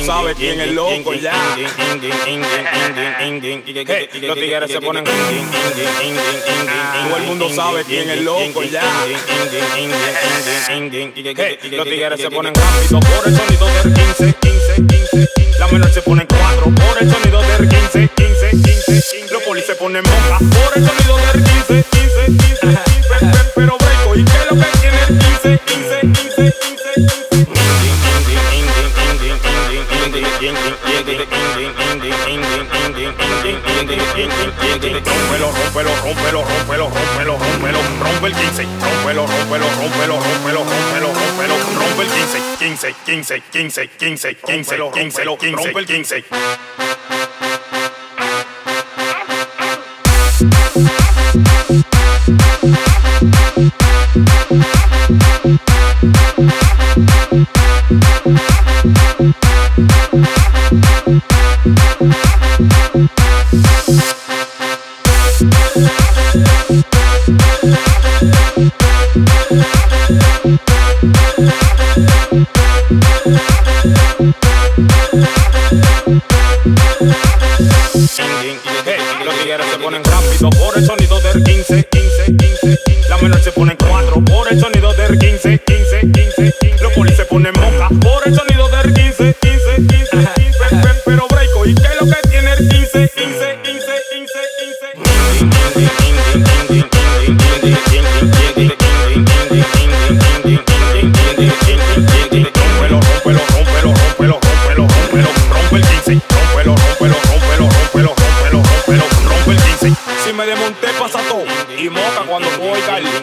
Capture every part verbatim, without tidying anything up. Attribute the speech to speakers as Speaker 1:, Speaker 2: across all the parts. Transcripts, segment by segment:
Speaker 1: sabe quién es loco ya. Los tigres se ponen. Todo el mundo sabe quién es loco ya. Los tigres se ponen rápido por el sonido del quince, quince, quince. La menor se pone cuatro por el sonido del quince, quince, quince. Los polis se ponen moca por el sonido del quince, quince, quince. Pero breako, ¿y qué es lo que tiene el quince, quince, quince, quince? Rómpelo, rómpelo, rómpelo, rómpelo, rómpelo, rómpelo, rompe el quince, rómpelo, rómpelo, rómpelo, rómpelo, rómpelo, rómpelo, rompe el quince, quince, quince, quince, quince, quince, quince, rompe el quince. Los tigres se ponen rápido por el sonido del quince, quince, quince. La menor se pone cuatro por el sonido del quince, quince, quince. Los polis se ponen moca por el sonido del quince, quince, quince, quince. Pero breako, ¿y qué es lo que tiene el quince, quince, quince, quince, quince? Rómpelo, rómpelo, rómpelo, rómpelo, rómpelo, rómpelo, rompe el quince, rómpelo, rómpelo, rómpelo, rómpelo, rómpelo, rómpelo, rompe el quince. Si me desmonté pasa todo y moca cuando voy a caer.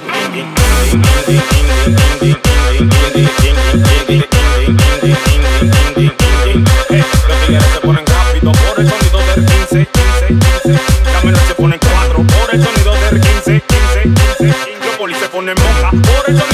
Speaker 1: Los tigres se ponen rápido por el sonido del quince, quince, quince. La menor se pone cuatro por el sonido del quince, quince, quince. Los polis se ponen moca por el sonido